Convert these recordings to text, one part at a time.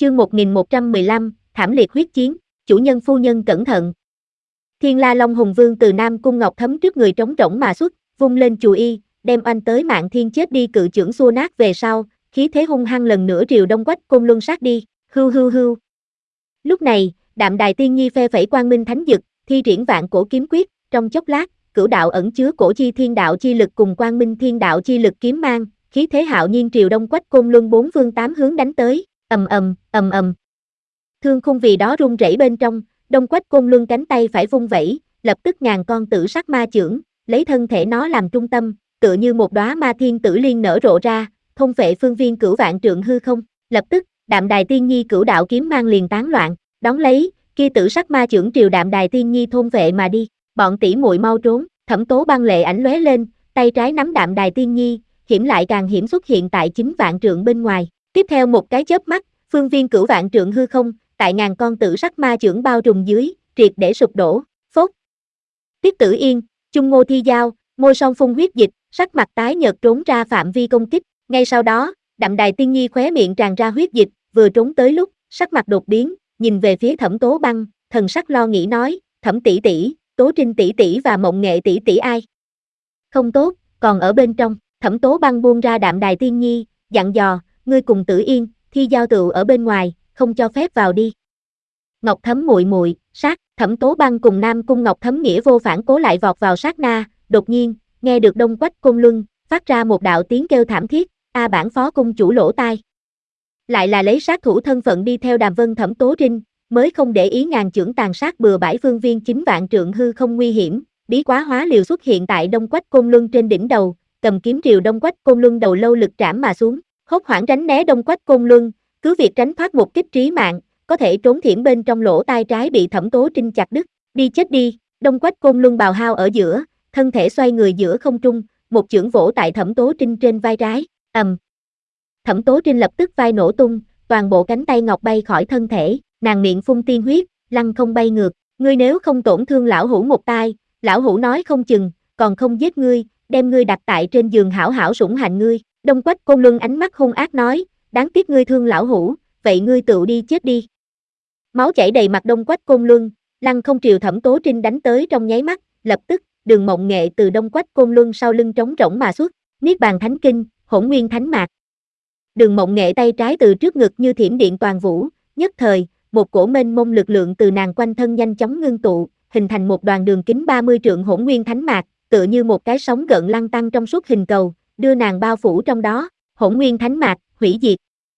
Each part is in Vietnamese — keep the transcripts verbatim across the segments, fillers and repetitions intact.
Chương một nghìn một trăm mười lăm, thảm liệt huyết chiến, chủ nhân phu nhân cẩn thận. Thiên La Long Hùng Vương từ Nam Cung Ngọc Thấm trước người trống rỗng mà xuất, vung lên chùy y, đem oanh tới Mạn Thiên chết đi cự chưởng xua nát về sau, khí thế hung hăng lần nữa triều Đông Quách Côn Luân sát đi, hưu hưu hưu. Lúc này, Đạm Đài Tiên Nhi phe phẩy quang minh thánh dực, thi triển vạn cổ kiếm quyết, trong chốc lát, cửu đạo ẩn chứa cổ chi thiên đạo chi lực cùng quang minh thiên đạo chi lực kiếm mang, khí thế hạo nhiên triều Đông Quách Côn Luân bốn phương tám hướng đánh tới, ầm ầm, ầm ầm. Thương khung vì đó rung rẩy bên trong, Đông Quách Côn Luân cánh tay phải vung vẩy, lập tức ngàn con tử sắc ma chưởng, lấy thân thể nó làm trung tâm, tựa như một đóa ma thiên tử liên nở rộ ra, thôn phệ phương viên cửu vạn trượng hư không. Lập tức, Đạm Đài Tiên Nhi cửu đạo kiếm mang liền tán loạn, đón lấy, kia tử sắc ma chưởng triều Đạm Đài Tiên Nhi thôn phệ mà đi. Bọn tỷ muội mau trốn, Thẩm Tố băng lệ ảnh lóe lên, tay trái nắm Đạm Đài Tiên Nhi, hiểm lại càng hiểm xuất hiện tại chín vạn trượng bên ngoài. Tiếp theo một cái chớp mắt, phương viên cửu vạn trượng hư không, tại ngàn con tử sắc ma chưởng bao trùm dưới, triệt để sụp đổ. Phốt. Tiết Tử Yên, Chung Ngô Thi Giao, môi son phun huyết dịch, sắc mặt tái nhợt trốn ra phạm vi công kích. Ngay sau đó, Đạm Đài Tiên Nhi khóe miệng tràn ra huyết dịch, vừa trốn tới lúc, sắc mặt đột biến, nhìn về phía Thẩm Tố băng, thần sắc lo nghĩ nói, Thẩm tỷ tỷ, Tố Trinh tỷ tỷ và Mộng Nghệ tỷ tỷ ai? Không tốt, còn ở bên trong. Thẩm Tố băng buông ra Đạm Đài Tiên Nhi, dặn dò, ngươi cùng Tử Yên, Thi Giao tựu ở bên ngoài, không cho phép vào đi. Ngọc Thấm muội muội, sát. Thẩm Tố băng cùng Nam Cung Ngọc Thấm nghĩa vô phản cố lại vọt vào sát na, đột nhiên, nghe được Đông Quách Côn Luân phát ra một đạo tiếng kêu thảm thiết, a bản phó cung chủ lỗ tai. Lại là lấy sát thủ thân phận đi theo Đàm Vân Thẩm Tố Trinh, mới không để ý ngàn chưởng tàn sát bừa bãi phương viên chín vạn trượng hư không nguy hiểm, bí quá hóa liều xuất hiện tại Đông Quách Côn Luân trên đỉnh đầu, cầm kiếm triều Đông Quách Côn Luân đầu lâu lực trảm mà xuống, hốt hoảng tránh né Đông Quách Côn Luân, cứ việc tránh thoát một kích trí mạng, có thể trốn thiểm bên trong lỗ tai trái bị Thẩm Tố Trinh chặt đứt, đi chết đi. Đông Quách Côn Luân bào hao ở giữa, thân thể xoay người giữa không trung, một chưởng vỗ tại Thẩm Tố Trinh trên vai trái, ầm. Thẩm Tố Trinh lập tức vai nổ tung, toàn bộ cánh tay ngọc bay khỏi thân thể, nàng miệng phun tiên huyết, lăn không bay ngược, ngươi nếu không tổn thương lão hủ một tai, lão hủ nói không chừng, còn không giết ngươi, đem ngươi đặt tại trên giường hảo hảo sủng hạnh ngươi. Đông Quách Côn Luân ánh mắt hung ác nói, đáng tiếc ngươi thương lão hủ, vậy ngươi tự đi chết đi. Máu chảy đầy mặt Đông Quách Côn Luân, lăng không triều Thẩm Tố Trinh đánh tới trong nháy mắt, lập tức, Đường Mộng Nghệ từ Đông Quách Côn Luân sau lưng trống rỗng mà xuất, Niết Bàn Thánh Kinh, Hỗn Nguyên Thánh Mạc. Đường Mộng Nghệ tay trái từ trước ngực như thiểm điện toàn vũ, nhất thời, một cổ mênh mông lực lượng từ nàng quanh thân nhanh chóng ngưng tụ, hình thành một đoàn đường kính ba mươi trượng Hỗn Nguyên Thánh Mạc, tựa như một cái sóng gợn lăn tăng trong suốt hình cầu, đưa nàng bao phủ trong đó. Hỗn Nguyên Thánh Mạc, hủy diệt.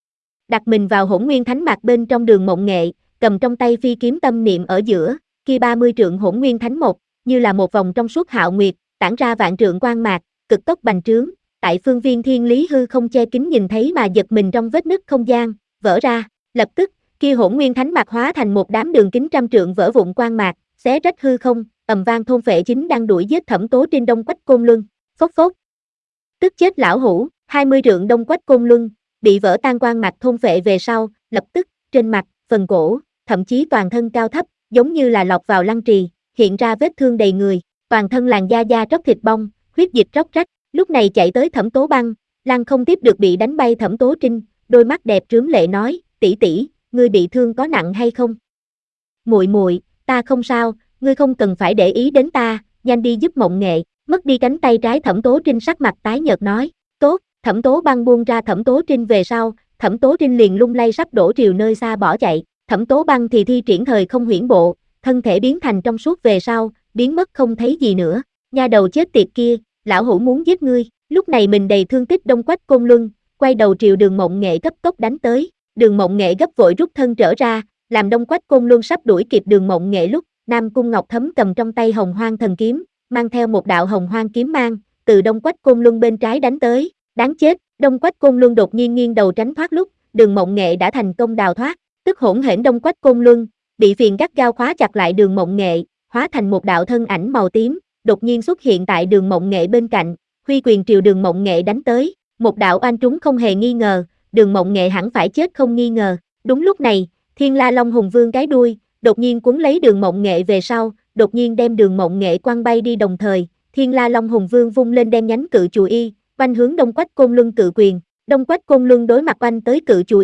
Đặt mình vào Hỗn Nguyên Thánh Mạc bên trong Đường Mộng Nghệ, cầm trong tay phi kiếm tâm niệm ở giữa, kia ba mươi trượng Hỗn Nguyên Thánh Mộc, như là một vòng trong suốt hạo nguyệt, tản ra vạn trượng quang mạc, cực tốc bành trướng, tại phương viên thiên lý hư không che kín nhìn thấy mà giật mình trong vết nứt không gian, vỡ ra, lập tức, kia Hỗn Nguyên Thánh Mạc hóa thành một đám đường kính trăm trượng vỡ vụn quang mạc, xé rách hư không, ầm vang thôn phệ chính đang đuổi giết Thẩm Tố Trinh Đông Quách Côn Luân. Phốc phốc. Tức chết lão hủ, hai mươi trượng Đông Quách Côn Luân, bị vỡ tan quang mạc thôn phệ về sau, lập tức, trên mặt, phần cổ, thậm chí toàn thân cao thấp, giống như là lọt vào lăng trì, hiện ra vết thương đầy người, toàn thân làn da da tróc thịt bong, huyết dịch róc rách. Lúc này chạy tới Thẩm Tố băng, lăng không tiếp được bị đánh bay Thẩm Tố Trinh, đôi mắt đẹp trướng lệ nói, tỷ tỷ, ngươi bị thương có nặng hay không? Muội muội, ta không sao, ngươi không cần phải để ý đến ta, nhanh đi giúp Mộng Nghệ. Mất đi cánh tay trái Thẩm Tố Trinh sắc mặt tái nhợt nói, tốt. Thẩm Tố băng buông ra Thẩm Tố Trinh về sau, Thẩm Tố Trinh liền lung lay sắp đổ triều nơi xa bỏ chạy. Thẩm Tố băng thì thi triển thời không huyễn bộ, thân thể biến thành trong suốt về sau, biến mất không thấy gì nữa. Nha đầu chết tiệt kia, lão hủ muốn giết ngươi. Lúc này mình đầy thương tích Đông Quách Côn Luân, quay đầu triều Đường Mộng Nghệ cấp tốc đánh tới. Đường Mộng Nghệ gấp vội rút thân trở ra, làm Đông Quách Côn Luân sắp đuổi kịp Đường Mộng Nghệ lúc, Nam Cung Ngọc Thấm cầm trong tay Hồng Hoang Thần Kiếm, mang theo một đạo Hồng Hoang kiếm mang, từ Đông Quách Côn Luân bên trái đánh tới. Đáng chết, Đông Quách Côn Luân đột nhiên nghiêng đầu tránh thoát lúc, Đường Mộng Nghệ đã thành công đào thoát, tức hỗn hển Đông Quách Côn Luân, bị phiền gắt gao khóa chặt lại Đường Mộng Nghệ, hóa thành một đạo thân ảnh màu tím, đột nhiên xuất hiện tại Đường Mộng Nghệ bên cạnh, huy quyền triều Đường Mộng Nghệ đánh tới, một đạo oanh trúng không hề nghi ngờ, Đường Mộng Nghệ hẳn phải chết không nghi ngờ. Đúng lúc này, Thiên La Long Hùng Vương cái đuôi, đột nhiên cuốn lấy Đường Mộng Nghệ về sau, đột nhiên đem Đường Mộng Nghệ quăng bay đi đồng thời, Thiên La Long Hùng Vương vung lên đem nhánh cự chùy y, oanh hướng Đông Quách Côn Luân cự quyền. Đông Quách Côn Luân đối mặt oanh tới cự chùy y,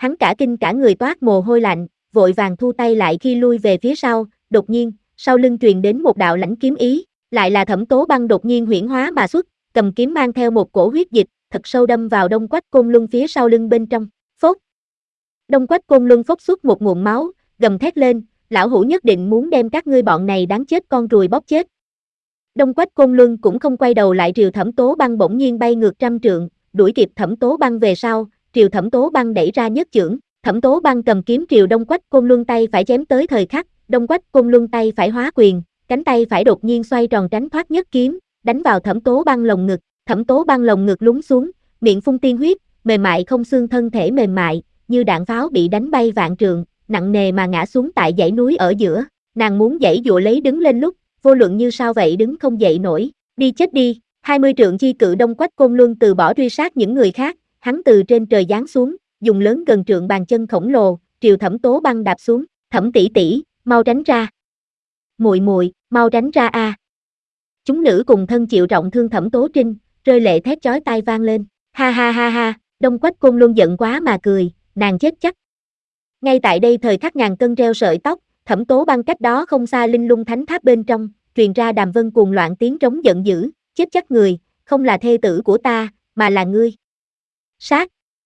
hắn cả kinh cả người toát mồ hôi lạnh, vội vàng thu tay lại khi lui về phía sau, đột nhiên, sau lưng truyền đến một đạo lãnh kiếm ý, lại là Thẩm Tố Băng đột nhiên huyễn hóa mà xuất, cầm kiếm mang theo một cổ huyết dịch, thật sâu đâm vào Đông Quách Côn Luân phía sau lưng bên trong, phốc. Đông Quách Côn Luân phốc xuất một nguồn máu, gầm thét lên, lão hủ nhất định muốn đem các ngươi bọn này đáng chết con ruồi bóp chết. Đông Quách Côn Luân cũng không quay đầu lại, Triều Thẩm Tố Băng bỗng nhiên bay ngược trăm trượng, đuổi kịp Thẩm Tố Băng về sau, Triều Thẩm Tố Băng đẩy ra nhất chưởng, Thẩm Tố Băng cầm kiếm triều Đông Quách Côn Luân tay phải chém tới thời khắc, Đông Quách Côn Luân tay phải hóa quyền, cánh tay phải đột nhiên xoay tròn tránh thoát nhất kiếm, đánh vào Thẩm Tố Băng lồng ngực, Thẩm Tố Băng lồng ngực lún xuống, miệng phun tiên huyết, mềm mại không xương thân thể mềm mại, như đạn pháo bị đánh bay vạn trượng, nặng nề mà ngã xuống tại dãy núi ở giữa, nàng muốn giãy giụa lấy đứng lên lúc, vô luận như sao vậy đứng không dậy nổi, đi chết đi, hai mươi trượng chi cự Đông Quách Côn Luân từ bỏ truy sát những người khác, hắn từ trên trời giáng xuống, dùng lớn gần trượng bàn chân khổng lồ, triều Thẩm Tố Băng đạp xuống, Thẩm tỷ tỷ, mau tránh ra. Muội muội, mau tránh ra a. À. Chúng nữ cùng thân chịu trọng thương Thẩm Tố Trinh, rơi lệ thét chói tai vang lên, ha ha ha ha, Đông Quách Côn Luân giận quá mà cười, nàng chết chắc. Ngay tại đây thời khắc ngàn cân treo sợi tóc, Thẩm Tố Băng cách đó không xa Linh Lung Thánh Tháp bên trong, truyền ra Đàm Vân cuồng loạn tiếng trống giận dữ, chết chắc người, không là thê tử của ta, mà là ngươi. Sát.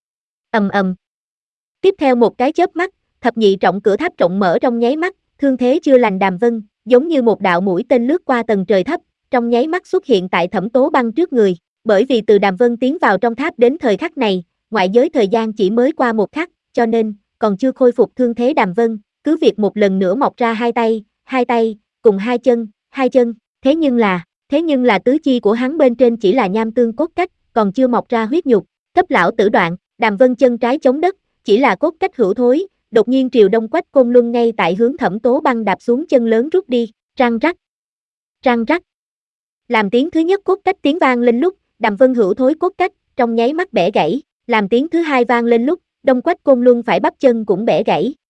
Ầm ầm. Tiếp theo một cái chớp mắt, thập nhị trọng cửa tháp trọng mở trong nháy mắt, thương thế chưa lành Đàm Vân, giống như một đạo mũi tên lướt qua tầng trời thấp, trong nháy mắt xuất hiện tại Thẩm Tố Băng trước người, bởi vì từ Đàm Vân tiến vào trong tháp đến thời khắc này, ngoại giới thời gian chỉ mới qua một khắc, cho nên, còn chưa khôi phục thương thế Đàm Vân, cứ việc một lần nữa mọc ra hai tay, hai tay, cùng hai chân, hai chân, thế nhưng là, thế nhưng là tứ chi của hắn bên trên chỉ là nham tương cốt cách, còn chưa mọc ra huyết nhục, cấp lão tử đoạn, Đàm Vân chân trái chống đất, chỉ là cốt cách hữu thối, đột nhiên triều Đông Quách Côn Luân ngay tại hướng Thẩm Tố Băng đạp xuống chân lớn rút đi, răng rắc, răng rắc. Làm tiếng thứ nhất cốt cách tiếng vang lên lúc, Đàm Vân hữu thối cốt cách, trong nháy mắt bẻ gãy, làm tiếng thứ hai vang lên lúc, Đông Quách Côn Luân phải bắp chân cũng bẻ gãy,